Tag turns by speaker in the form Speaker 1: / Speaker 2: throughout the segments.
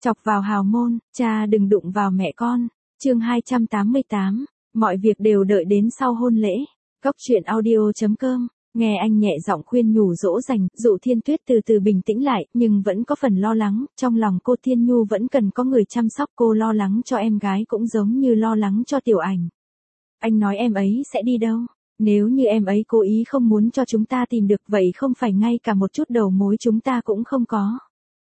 Speaker 1: Chọc vào hào môn, cha đừng đụng vào mẹ con. Chương 288, mọi việc đều đợi đến sau hôn lễ. Góc truyện audio.com. Nghe anh nhẹ giọng khuyên nhủ dỗ dành, Dụ Thiên Tuyết từ từ bình tĩnh lại, nhưng vẫn có phần lo lắng, trong lòng cô Thiên Nhu vẫn cần có người chăm sóc, cô lo lắng cho em gái cũng giống như lo lắng cho Tiểu Ảnh. Anh nói em ấy sẽ đi đâu? Nếu như em ấy cố ý không muốn cho chúng ta tìm được vậy không phải ngay cả một chút đầu mối chúng ta cũng không có.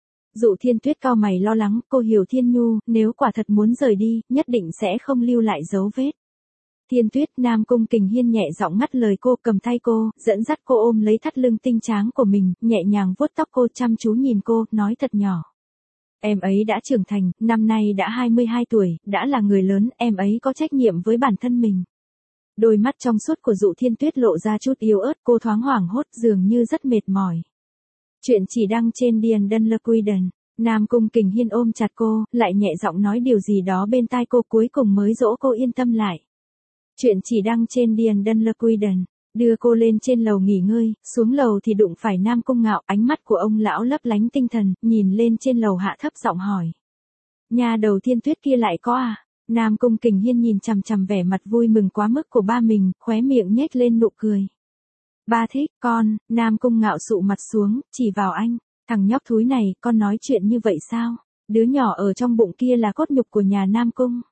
Speaker 1: Dụ Thiên Tuyết cau mày lo lắng, cô hiểu Thiên Nhu, nếu quả thật muốn rời đi, nhất định sẽ không lưu lại dấu vết. Thiên Tuyết, Nam Cung Kình Hiên nhẹ giọng ngắt lời cô, cầm tay cô, dẫn dắt cô ôm lấy thắt lưng tinh tráng của mình, nhẹ nhàng vuốt tóc cô, chăm chú nhìn cô, nói thật nhỏ. Em ấy đã trưởng thành, năm nay đã 22 tuổi, đã là người lớn, em ấy có trách nhiệm với bản thân mình. Đôi mắt trong suốt của Dụ Thiên Tuyết lộ ra chút yếu ớt, cô thoáng hoảng hốt, dường như rất mệt mỏi. Chuyện chỉ đăng trên Điền Đân Lơ Quy Đần. Nam Cung Kình Hiên ôm chặt cô, lại nhẹ giọng nói điều gì đó bên tai cô, cuối cùng mới dỗ cô yên tâm lại. Chuyện chỉ đăng trên Điền Đân Lơ Quy Đần. Đưa cô lên trên lầu nghỉ ngơi, xuống lầu thì đụng phải Nam Cung Ngạo, ánh mắt của ông lão lấp lánh tinh thần, nhìn lên trên lầu hạ thấp giọng hỏi. Nhà đầu Thiên Tuyết kia lại có à? Nam Cung Kình Hiên nhìn chằm chằm vẻ mặt vui mừng quá mức của ba mình, khóe miệng nhếch lên nụ cười. Ba thích, con. Nam Cung Ngạo sụ mặt xuống, chỉ vào anh. Thằng nhóc thúi này, con nói chuyện như vậy sao? Đứa nhỏ ở trong bụng kia là cốt nhục của nhà Nam Cung.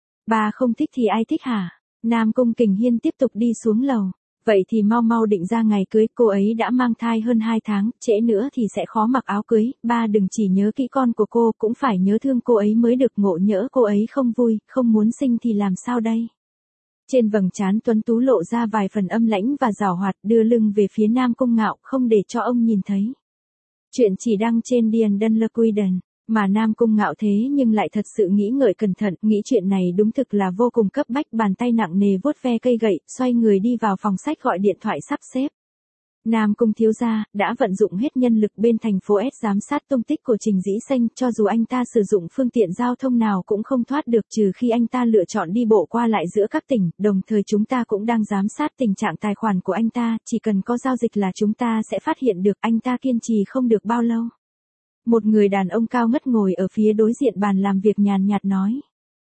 Speaker 1: Ba không thích thì ai thích hả? Nam Cung Kình Hiên tiếp tục đi xuống lầu. Vậy thì mau mau định ra ngày cưới, cô ấy đã mang thai hơn 2 tháng, trễ nữa thì sẽ khó mặc áo cưới. Ba đừng chỉ nhớ kỹ con của cô, cũng phải nhớ thương cô ấy mới được, ngộ nhỡ cô ấy không vui, không muốn sinh thì làm sao đây? Trên vầng trán tuấn tú lộ ra vài phần âm lãnh và giảo hoạt, đưa lưng về phía Nam Cung Ngạo, không để cho ông nhìn thấy. Chuyện chỉ đăng trên Điền Đân Lơ Quy Đần. Mà Nam Cung Ngạo thế nhưng lại thật sự nghĩ ngợi cẩn thận, nghĩ chuyện này đúng thực là vô cùng cấp bách, bàn tay nặng nề vuốt ve cây gậy, xoay người đi vào phòng sách gọi điện thoại sắp xếp. Nam Cung thiếu gia, đã vận dụng hết nhân lực bên thành phố S giám sát tung tích của Trình Dĩ Xanh, cho dù anh ta sử dụng phương tiện giao thông nào cũng không thoát được, trừ khi anh ta lựa chọn đi bộ qua lại giữa các tỉnh, đồng thời chúng ta cũng đang giám sát tình trạng tài khoản của anh ta, chỉ cần có giao dịch là chúng ta sẽ phát hiện được, anh ta kiên trì không được bao lâu. Một người đàn ông cao ngất ngồi ở phía đối diện bàn làm việc nhàn nhạt nói.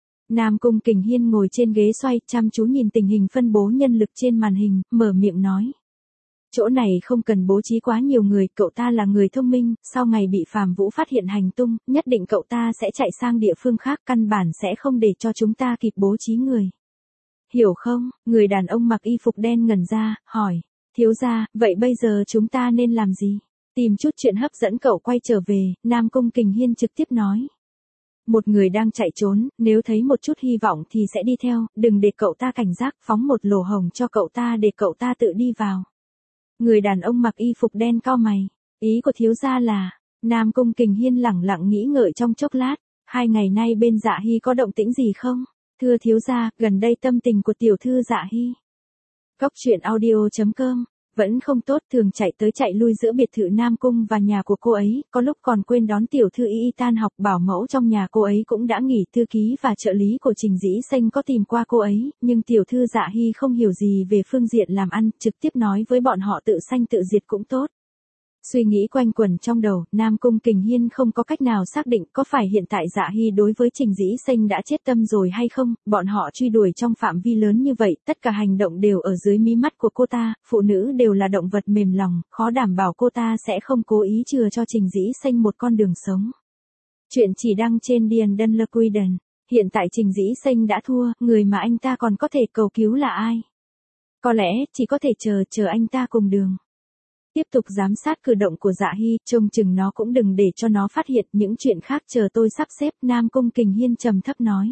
Speaker 1: Nam Cung Kình Hiên ngồi trên ghế xoay, chăm chú nhìn tình hình phân bố nhân lực trên màn hình, mở miệng nói. Chỗ này không cần bố trí quá nhiều người, cậu ta là người thông minh, sau ngày bị Phàm Vũ phát hiện hành tung, nhất định cậu ta sẽ chạy sang địa phương khác, căn bản sẽ không để cho chúng ta kịp bố trí người. Hiểu không? Người đàn ông mặc y phục đen ngẩn ra, hỏi. Thiếu gia, vậy bây giờ chúng ta nên làm gì? Tìm chút chuyện hấp dẫn cậu quay trở về, Nam Cung Kình Hiên trực tiếp nói. Một người đang chạy trốn, nếu thấy một chút hy vọng thì sẽ đi theo, đừng để cậu ta cảnh giác, phóng một lỗ hổng cho cậu ta để cậu ta tự đi vào. Người đàn ông mặc y phục đen cau mày. Ý của thiếu gia là, Nam Cung Kình Hiên lẳng lặng nghĩ ngợi trong chốc lát, 2 ngày nay bên Dạ Hy có động tĩnh gì không? Thưa thiếu gia, gần đây tâm tình của tiểu thư Dạ Hy. Góc truyện audio.com. Vẫn không tốt, thường chạy tới chạy lui giữa biệt thự Nam Cung và nhà của cô ấy, có lúc còn quên đón tiểu thư Y tan học, bảo mẫu trong nhà cô ấy cũng đã nghỉ, thư ký và trợ lý của Trình Dĩ Xanh có tìm qua cô ấy, nhưng tiểu thư Dạ Hy không hiểu gì về phương diện làm ăn, trực tiếp nói với bọn họ tự sanh tự diệt cũng tốt. Suy nghĩ quanh quẩn trong đầu, Nam Cung Kình Hiên không có cách nào xác định có phải hiện tại Dạ Hy đối với Trình Dĩ Xanh đã chết tâm rồi hay không, bọn họ truy đuổi trong phạm vi lớn như vậy, tất cả hành động đều ở dưới mí mắt của cô ta, phụ nữ đều là động vật mềm lòng, khó đảm bảo cô ta sẽ không cố ý chừa cho Trình Dĩ Xanh một con đường sống. Chuyện chỉ đăng trên Điền Đân Lơ Quy Đần. Hiện tại Trình Dĩ Xanh đã thua, người mà anh ta còn có thể cầu cứu là ai? Có lẽ, chỉ có thể chờ anh ta cùng đường. Tiếp tục giám sát cử động của Dạ Hy, trông chừng nó cũng đừng để cho nó phát hiện, những chuyện khác chờ tôi sắp xếp, Nam Cung Kình Hiên trầm thấp nói.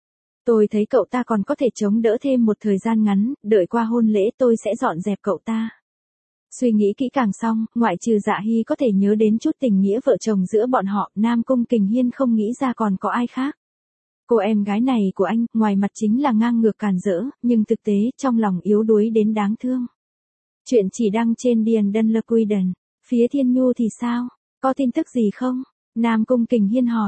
Speaker 1: Tôi thấy cậu ta còn có thể chống đỡ thêm một thời gian ngắn, đợi qua hôn lễ tôi sẽ dọn dẹp cậu ta. Suy nghĩ kỹ càng xong, ngoại trừ Dạ Hy có thể nhớ đến chút tình nghĩa vợ chồng giữa bọn họ, Nam Cung Kình Hiên không nghĩ ra còn có ai khác. Cô em gái này của anh, ngoài mặt chính là ngang ngược càn rỡ, nhưng thực tế trong lòng yếu đuối đến đáng thương. Chuyện chỉ đăng trên Điền Đân Lơ Quy Đần. Phía Thiên Nhu thì sao? Có tin tức gì không? Nam Cung Kình Hiên hỏi.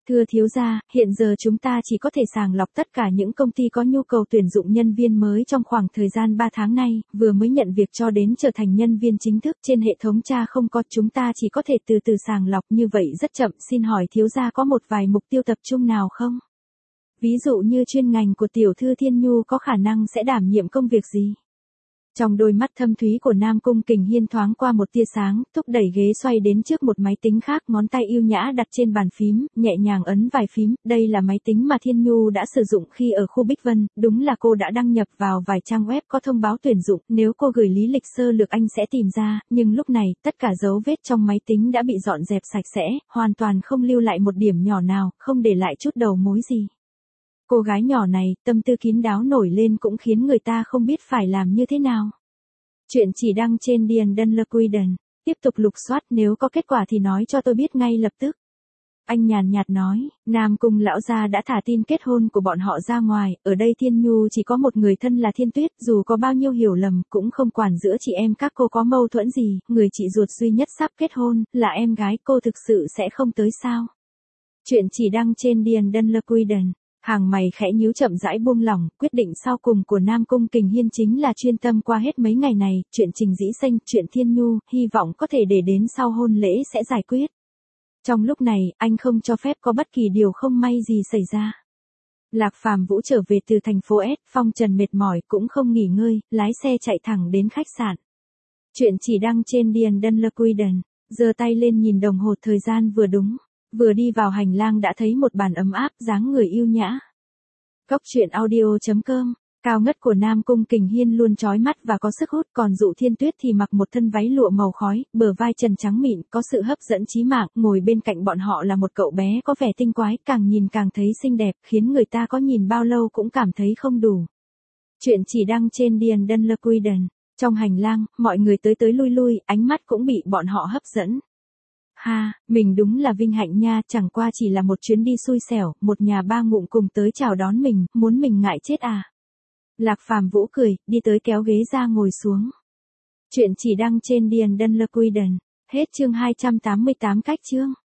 Speaker 1: Thưa thiếu gia, hiện giờ chúng ta chỉ có thể sàng lọc tất cả những công ty có nhu cầu tuyển dụng nhân viên mới trong khoảng thời gian 3 tháng nay, vừa mới nhận việc cho đến trở thành nhân viên chính thức trên hệ thống cha không có, chúng ta chỉ có thể từ từ sàng lọc như vậy rất chậm, xin hỏi thiếu gia có một vài mục tiêu tập trung nào không? Ví dụ như chuyên ngành của tiểu thư Thiên Nhu có khả năng sẽ đảm nhiệm công việc gì? Trong đôi mắt thâm thúy của Nam Cung Kình Hiên thoáng qua một tia sáng, thúc đẩy ghế xoay đến trước một máy tính khác, ngón tay yêu nhã đặt trên bàn phím, nhẹ nhàng ấn vài phím, đây là máy tính mà Thiên Nhu đã sử dụng khi ở khu Bích Vân, đúng là cô đã đăng nhập vào vài trang web có thông báo tuyển dụng, nếu cô gửi lý lịch sơ lược anh sẽ tìm ra, nhưng lúc này, tất cả dấu vết trong máy tính đã bị dọn dẹp sạch sẽ, hoàn toàn không lưu lại một điểm nhỏ nào, không để lại chút đầu mối gì. Cô gái nhỏ này, tâm tư kín đáo nổi lên cũng khiến người ta không biết phải làm như thế nào. Chuyện chỉ đăng trên Điền Đân Quiden. Tiếp tục lục soát, nếu có kết quả thì nói cho tôi biết ngay lập tức. Anh nhàn nhạt nói, Nam Cung lão gia đã thả tin kết hôn của bọn họ ra ngoài, ở đây Thiên Nhu chỉ có một người thân là Thiên Tuyết, dù có bao nhiêu hiểu lầm, cũng không quản giữa chị em các cô có mâu thuẫn gì, người chị ruột duy nhất sắp kết hôn, là em gái, cô thực sự sẽ không tới sao. Chuyện chỉ đăng trên Điền Đân Quiden. Hàng mày khẽ nhíu chậm rãi buông lỏng, quyết định sau cùng của Nam Cung Kình Hiên chính là chuyên tâm qua hết mấy ngày này, chuyện Trình Dĩ Xanh, chuyện Thiên Nhu, hy vọng có thể để đến sau hôn lễ sẽ giải quyết. Trong lúc này, anh không cho phép có bất kỳ điều không may gì xảy ra. Lạc Phàm Vũ trở về từ thành phố S, phong trần mệt mỏi cũng không nghỉ ngơi, lái xe chạy thẳng đến khách sạn. Chuyện chỉ đăng trên Điền Đân Quiden, giơ tay lên nhìn đồng hồ thời gian vừa đúng. Vừa đi vào hành lang đã thấy một bàn ấm áp, dáng người yêu nhã. Góc truyện audio.com, cao ngất của Nam Cung Kình Hiên luôn chói mắt và có sức hút, còn Dụ Thiên Tuyết thì mặc một thân váy lụa màu khói, bờ vai trần trắng mịn, có sự hấp dẫn chí mạng, ngồi bên cạnh bọn họ là một cậu bé có vẻ tinh quái, càng nhìn càng thấy xinh đẹp, khiến người ta có nhìn bao lâu cũng cảm thấy không đủ. Chuyện chỉ đăng trên Điền Đân Quiden. Trong hành lang, mọi người tới tới lui lui, ánh mắt cũng bị bọn họ hấp dẫn. Ha, mình đúng là vinh hạnh nha, chẳng qua chỉ là một chuyến đi xui xẻo, một nhà ba ngụm cùng tới chào đón mình, muốn mình ngại chết à. Lạc Phàm Vũ cười, đi tới kéo ghế ra ngồi xuống. Chuyện chỉ đăng trên Điền Đân Quiden. Hết chương 288 cách chương.